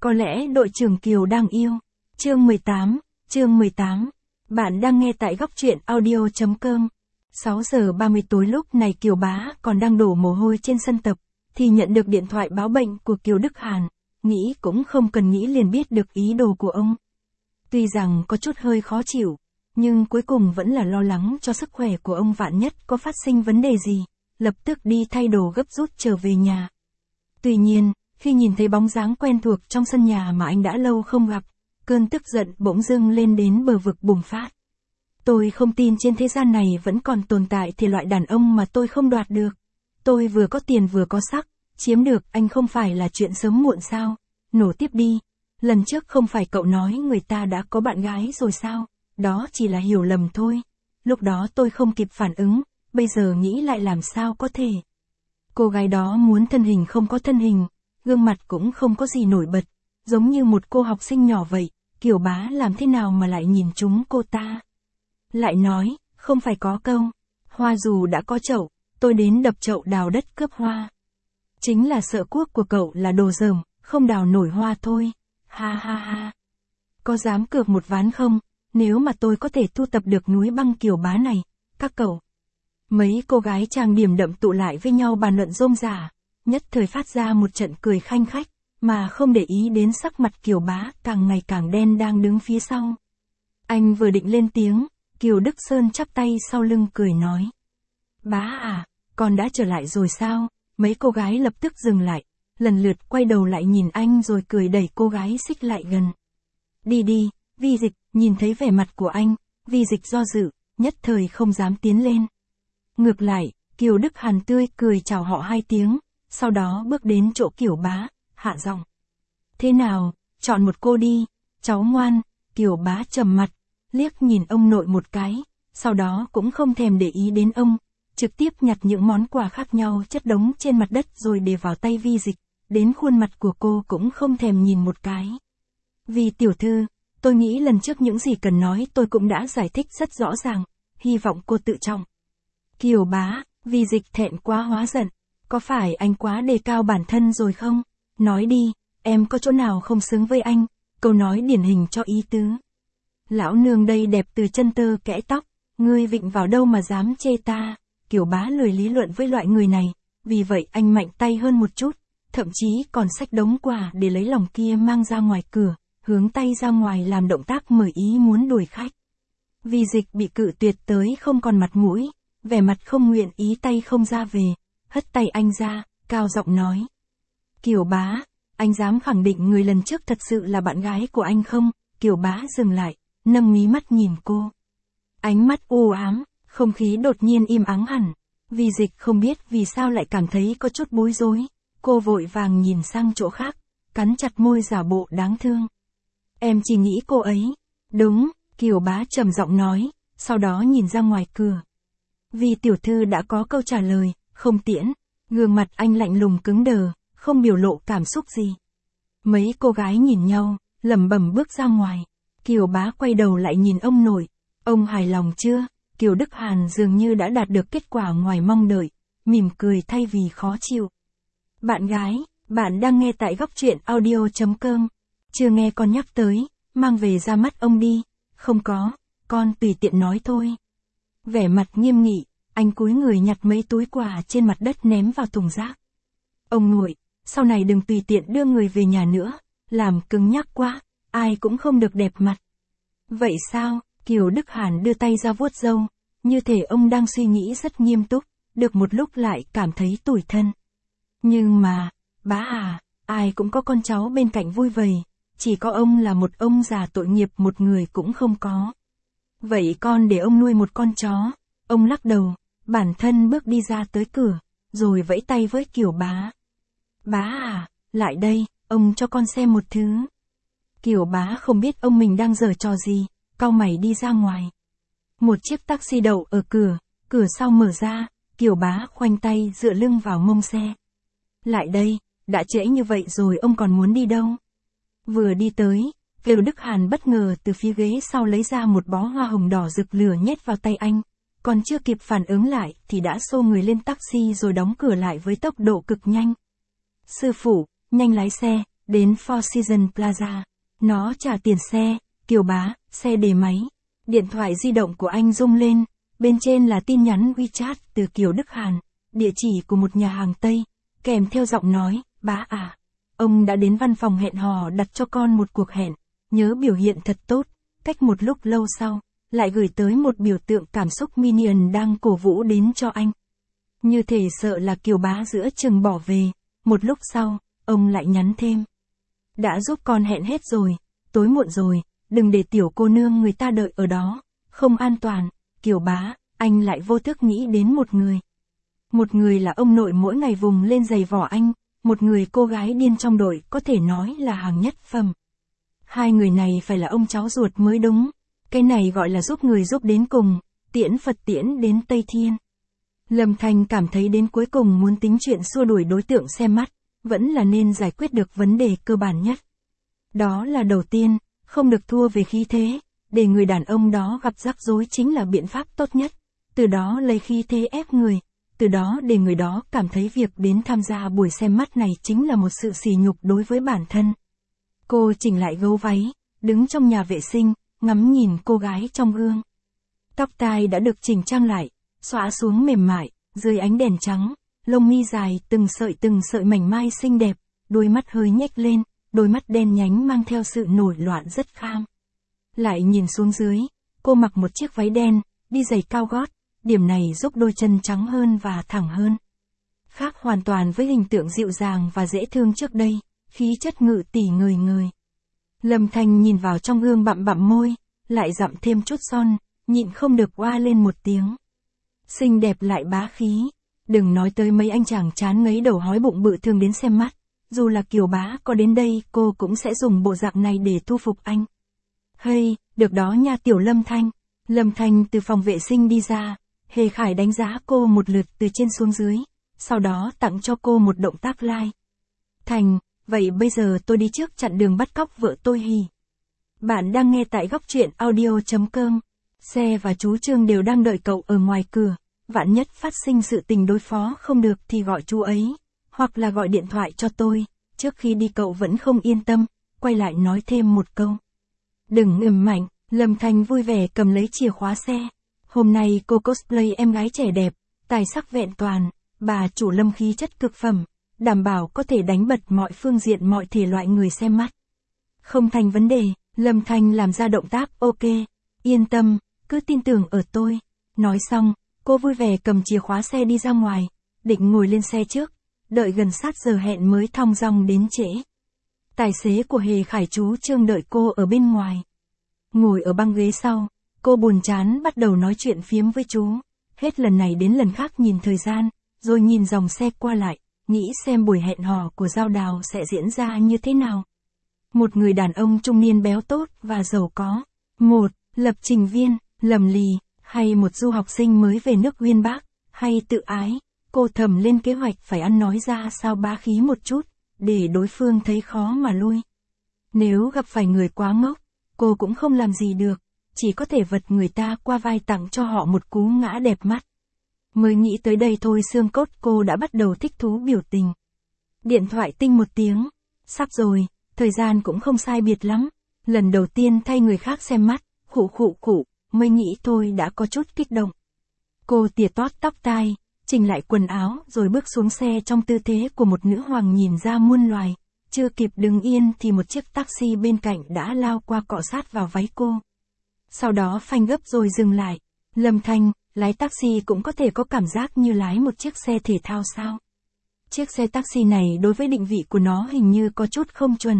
Có lẽ đội trưởng Kiều đang yêu. Chương 18. Bạn đang nghe tại góc truyện audio.com. 6 giờ 30 tối lúc này Kiều Bá còn đang đổ mồ hôi trên sân tập, thì nhận được điện thoại báo bệnh của Kiều Đức Hàn, nghĩ cũng không cần nghĩ liền biết được ý đồ của ông. Tuy rằng có chút hơi khó chịu, nhưng cuối cùng vẫn là lo lắng cho sức khỏe của ông, vạn nhất có phát sinh vấn đề gì, lập tức đi thay đồ gấp rút trở về nhà. Tuy nhiên, khi nhìn thấy bóng dáng quen thuộc trong sân nhà mà anh đã lâu không gặp, cơn tức giận bỗng dưng lên đến bờ vực bùng phát. Tôi không tin trên thế gian này vẫn còn tồn tại thể loại đàn ông mà tôi không đoạt được. Tôi vừa có tiền vừa có sắc, chiếm được anh không phải là chuyện sớm muộn sao? Nổ tiếp đi. Lần trước không phải cậu nói người ta đã có bạn gái rồi sao? Đó chỉ là hiểu lầm thôi. Lúc đó tôi không kịp phản ứng, bây giờ nghĩ lại làm sao có thể. Cô gái đó muốn thân hình không có thân hình, gương mặt cũng không có gì nổi bật, giống như một cô học sinh nhỏ vậy. Kiều Bá làm thế nào mà lại nhìn trúng cô ta? Lại nói, không phải có câu, hoa dù đã có chậu, tôi đến đập chậu đào đất cướp hoa. Chính là sợ cuốc của cậu là đồ dởm, không đào nổi hoa thôi. Ha ha ha. Có dám cược một ván không? Nếu mà tôi có thể thu tập được núi băng Kiều Bá này, các cậu. Mấy cô gái trang điểm đậm tụ lại với nhau bàn luận rôm rả, nhất thời phát ra một trận cười khanh khách, mà không để ý đến sắc mặt Kiều Bá càng ngày càng đen đang đứng phía sau. Anh vừa định lên tiếng, Kiều Đức Sơn chắp tay sau lưng cười nói. Bá à, con đã trở lại rồi sao? Mấy cô gái lập tức dừng lại, lần lượt quay đầu lại nhìn anh rồi cười đẩy cô gái xích lại gần. Đi đi, Vi Dịch. Nhìn thấy vẻ mặt của anh, Vi Dịch do dự, nhất thời không dám tiến lên. Ngược lại, Kiều Đức Hàn tươi cười chào họ hai tiếng, sau đó bước đến chỗ Kiều Bá, hạ giọng. Thế nào, chọn một cô đi, cháu ngoan. Kiều Bá trầm mặt, liếc nhìn ông nội một cái, sau đó cũng không thèm để ý đến ông, trực tiếp nhặt những món quà khác nhau chất đống trên mặt đất rồi để vào tay Vi Dịch, đến khuôn mặt của cô cũng không thèm nhìn một cái. Vì tiểu thư, tôi nghĩ lần trước những gì cần nói tôi cũng đã giải thích rất rõ ràng, hy vọng cô tự trọng. Kiều Bá, Vi Dịch thẹn quá hóa giận, có phải anh quá đề cao bản thân rồi không? Nói đi, em có chỗ nào không xứng với anh? Câu nói điển hình cho ý tứ. Lão nương đây đẹp từ chân tơ kẽ tóc, ngươi vịnh vào đâu mà dám chê ta? Kiều Bá lười lý luận với loại người này, vì vậy anh mạnh tay hơn một chút, thậm chí còn xách đống quà để lấy lòng kia mang ra ngoài cửa, hướng tay ra ngoài làm động tác mời ý muốn đuổi khách. Vi Dịch bị cự tuyệt tới không còn mặt mũi, vẻ mặt không nguyện ý tay không ra về, hất tay anh ra, cao giọng nói. Kiều Bá, anh dám khẳng định người lần trước thật sự là bạn gái của anh không? Kiều Bá dừng lại, nâng mí mắt nhìn cô. Ánh mắt u ám, không khí đột nhiên im ắng hẳn. Vi Dịch không biết vì sao lại cảm thấy có chút bối rối, cô vội vàng nhìn sang chỗ khác, cắn chặt môi giả bộ đáng thương. Em chỉ nghĩ cô ấy. Đúng, Kiều Bá trầm giọng nói, sau đó nhìn ra ngoài cửa. Vì tiểu thư đã có câu trả lời, không tiễn. Gương mặt anh lạnh lùng cứng đờ, không biểu lộ cảm xúc gì. Mấy cô gái nhìn nhau, lẩm bẩm bước ra ngoài. Kiều Bá quay đầu lại nhìn ông nội. Ông hài lòng chưa? Kiều Đức Hàn dường như đã đạt được kết quả ngoài mong đợi, mỉm cười thay vì khó chịu. Bạn gái, bạn đang nghe tại góc truyện audio.com. Chưa nghe con nhắc tới, mang về ra mắt ông đi. Không có, con tùy tiện nói thôi. Vẻ mặt nghiêm nghị, anh cúi người nhặt mấy túi quà trên mặt đất ném vào thùng rác. Ông nội, sau này đừng tùy tiện đưa người về nhà nữa, làm cứng nhắc quá, ai cũng không được đẹp mặt. Vậy sao? Kiều Đức Hàn đưa tay ra vuốt râu, như thể ông đang suy nghĩ rất nghiêm túc, được một lúc lại cảm thấy tủi thân. Nhưng mà, bá à, ai cũng có con cháu bên cạnh vui vầy, chỉ có ông là một ông già tội nghiệp một người cũng không có. Vậy con để ông nuôi một con chó. Ông lắc đầu, bản thân bước đi ra tới cửa, rồi vẫy tay với Kiều Bá. Bá à, lại đây, ông cho con xem một thứ. Kiều Bá không biết ông mình đang giở trò gì, cau mày đi ra ngoài. Một chiếc taxi đậu ở cửa, cửa sau mở ra, Kiều Bá khoanh tay dựa lưng vào mông xe. Lại đây, đã trễ như vậy rồi ông còn muốn đi đâu? Vừa đi tới, Kiều Đức Hàn bất ngờ từ phía ghế sau lấy ra một bó hoa hồng đỏ rực lửa nhét vào tay anh. Còn chưa kịp phản ứng lại thì đã xô người lên taxi rồi đóng cửa lại với tốc độ cực nhanh. Sư phụ, nhanh lái xe, đến Four Seasons Plaza. Nó trả tiền xe, Kiều bá, xe để máy. Điện thoại di động của anh rung lên, bên trên là tin nhắn WeChat từ Kiều Đức Hàn, địa chỉ của một nhà hàng Tây, kèm theo giọng nói, bá à, ông đã đến văn phòng hẹn hò đặt cho con một cuộc hẹn, nhớ biểu hiện thật tốt. Cách một lúc lâu sau, lại gửi tới một biểu tượng cảm xúc Minion đang cổ vũ đến cho anh. Như thể sợ là Kiều bá giữa chừng bỏ về, một lúc sau, ông lại nhắn thêm. Đã giúp con hẹn hết rồi, tối muộn rồi, đừng để tiểu cô nương người ta đợi ở đó, không an toàn. Kiều bá, anh lại vô thức nghĩ đến một người. Một người là ông nội mỗi ngày vùng lên giày vò anh, một người cô gái điên trong đội có thể nói là hàng nhất phẩm. Hai người này phải là ông cháu ruột mới đúng, cái này gọi là giúp người giúp đến cùng, tiễn Phật tiễn đến Tây Thiên. Lâm Thanh cảm thấy đến cuối cùng muốn tính chuyện xua đuổi đối tượng xem mắt, vẫn là nên giải quyết được vấn đề cơ bản nhất. Đó là đầu tiên, không được thua về khí thế, để người đàn ông đó gặp rắc rối chính là biện pháp tốt nhất, từ đó lấy khí thế ép người, từ đó để người đó cảm thấy việc đến tham gia buổi xem mắt này chính là một sự sỉ nhục đối với bản thân. Cô chỉnh lại gấu váy, đứng trong nhà vệ sinh, ngắm nhìn cô gái trong gương. Tóc tai đã được chỉnh trang lại, xõa xuống mềm mại, dưới ánh đèn trắng, lông mi dài từng sợi mảnh mai xinh đẹp, đôi mắt hơi nhếch lên, đôi mắt đen nhánh mang theo sự nổi loạn rất kham. Lại nhìn xuống dưới, cô mặc một chiếc váy đen, đi giày cao gót, điểm này giúp đôi chân trắng hơn và thẳng hơn. Khác hoàn toàn với hình tượng dịu dàng và dễ thương trước đây, khí chất ngự tỷ người người. Lâm Thanh nhìn vào trong gương bặm môi, lại dặm thêm chút son, nhịn không được oa lên một tiếng. Xinh đẹp lại bá khí, đừng nói tới mấy anh chàng chán ngấy đầu hói bụng bự thường đến xem mắt, dù là Kiều bá có đến đây cô cũng sẽ dùng bộ dạng này để thu phục anh. Hey, được đó nha tiểu Lâm Thanh. Lâm Thanh từ phòng vệ sinh đi ra, Hề Khải đánh giá cô một lượt từ trên xuống dưới, sau đó tặng cho cô một động tác like. Thành, vậy bây giờ tôi đi trước chặn đường bắt cóc vợ tôi hì. Bạn đang nghe tại góc truyện audio.com. Xe và chú Trương đều đang đợi cậu ở ngoài cửa, vạn nhất phát sinh sự tình đối phó không được thì gọi chú ấy, hoặc là gọi điện thoại cho tôi. Trước khi đi cậu vẫn không yên tâm, quay lại nói thêm một câu. Đừng ừm mạnh, Lâm Thanh vui vẻ cầm lấy chìa khóa xe. Hôm nay cô cosplay em gái trẻ đẹp, tài sắc vẹn toàn, bà chủ Lâm khí chất cực phẩm, đảm bảo có thể đánh bật mọi phương diện mọi thể loại người xem mắt. Không thành vấn đề, Lâm Thanh làm ra động tác ok, yên tâm, cứ tin tưởng ở tôi. Nói xong, cô vui vẻ cầm chìa khóa xe đi ra ngoài, định ngồi lên xe trước, đợi gần sát giờ hẹn mới thong dong đến trễ. Tài xế của Hề Khải chú Trương đợi cô ở bên ngoài. Ngồi ở băng ghế sau, cô buồn chán bắt đầu nói chuyện phiếm với chú, hết lần này đến lần khác nhìn thời gian, rồi nhìn dòng xe qua lại, nghĩ xem buổi hẹn hò của Giao Đào sẽ diễn ra như thế nào. Một người đàn ông trung niên béo tốt và giàu có, một lập trình viên, lầm lì, hay một du học sinh mới về nước uyên bác, hay tự ái, cô thầm lên kế hoạch phải ăn nói ra sao bá khí một chút, để đối phương thấy khó mà lui. Nếu gặp phải người quá ngốc, cô cũng không làm gì được, chỉ có thể vật người ta qua vai tặng cho họ một cú ngã đẹp mắt. Mới nghĩ tới đây thôi xương cốt cô đã bắt đầu thích thú biểu tình. Điện thoại tinh một tiếng, sắp rồi, thời gian cũng không sai biệt lắm, lần đầu tiên thay người khác xem mắt, khụ, mới nghĩ thôi đã có chút kích động. Cô tỉa tót tóc tai, chỉnh lại quần áo rồi bước xuống xe trong tư thế của một nữ hoàng nhìn ra muôn loài, chưa kịp đứng yên thì một chiếc taxi bên cạnh đã lao qua cọ sát vào váy cô. Sau đó phanh gấp rồi dừng lại. Lâm Thanh, lái taxi cũng có thể có cảm giác như lái một chiếc xe thể thao sao? Chiếc xe taxi này đối với định vị của nó hình như có chút không chuẩn.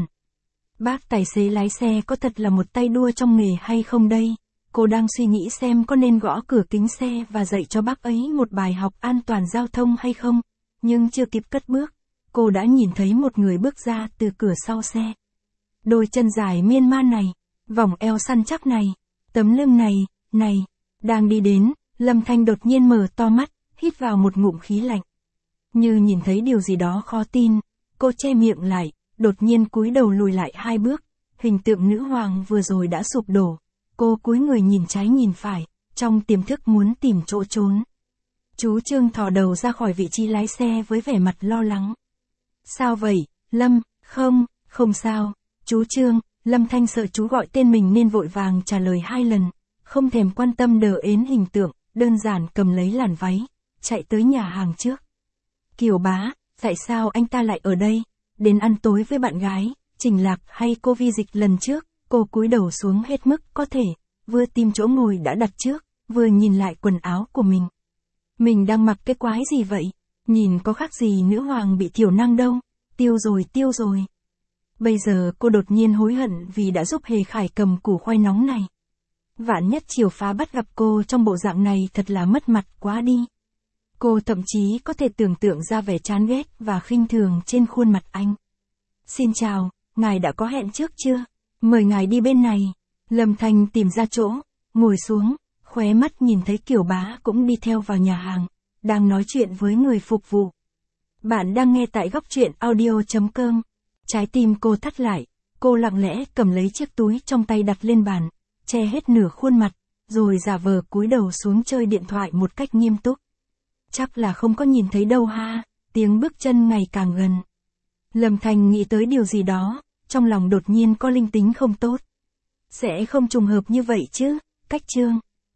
Bác tài xế lái xe có thật là một tay đua trong nghề hay không đây? Cô đang suy nghĩ xem có nên gõ cửa kính xe và dạy cho bác ấy một bài học an toàn giao thông hay không, nhưng chưa kịp cất bước, cô đã nhìn thấy một người bước ra từ cửa sau xe. Đôi chân dài miên man này, vòng eo săn chắc này, tấm lưng này, đang đi đến, Lâm Thanh đột nhiên mở to mắt, hít vào một ngụm khí lạnh. Như nhìn thấy điều gì đó khó tin, cô che miệng lại, đột nhiên cúi đầu lùi lại 2 bước, hình tượng nữ hoàng vừa rồi đã sụp đổ. Cô cúi người nhìn trái nhìn phải, trong tiềm thức muốn tìm chỗ trốn. Chú Trương thò đầu ra khỏi vị trí lái xe với vẻ mặt lo lắng. Sao vậy, Lâm? Không sao, chú Trương. Lâm Thanh sợ chú gọi tên mình nên vội vàng trả lời 2 lần, không thèm quan tâm đờ ến hình tượng, đơn giản cầm lấy làn váy, chạy tới nhà hàng trước. Kiều bá, tại sao anh ta lại ở đây? Đến ăn tối với bạn gái, Trình Lạc hay cô Vi Dịch lần trước? Cô cúi đầu xuống hết mức có thể, vừa tìm chỗ ngồi đã đặt trước, vừa nhìn lại quần áo của mình. Mình đang mặc cái quái gì vậy? Nhìn có khác gì nữ hoàng bị thiểu năng đâu. Tiêu rồi. Bây giờ cô đột nhiên hối hận vì đã giúp Hề Khải cầm củ khoai nóng này. Vạn nhất Triều Phá bắt gặp cô trong bộ dạng này thật là mất mặt quá đi. Cô thậm chí có thể tưởng tượng ra vẻ chán ghét và khinh thường trên khuôn mặt anh. Xin chào, ngài đã có hẹn trước chưa? Mời ngài đi bên này. Lâm Thanh tìm ra chỗ, ngồi xuống, khóe mắt nhìn thấy Kiều bá cũng đi theo vào nhà hàng, đang nói chuyện với người phục vụ. Bạn đang nghe tại góc truyện audio.com. Trái tim cô thắt lại, cô lặng lẽ cầm lấy chiếc túi trong tay đặt lên bàn, che hết nửa khuôn mặt, rồi giả vờ cúi đầu xuống chơi điện thoại một cách nghiêm túc. Chắc là không có nhìn thấy đâu ha, tiếng bước chân ngày càng gần. Lâm Thanh nghĩ tới điều gì đó, trong lòng đột nhiên có linh tính không tốt. Sẽ không trùng hợp như vậy chứ, Cách Trương.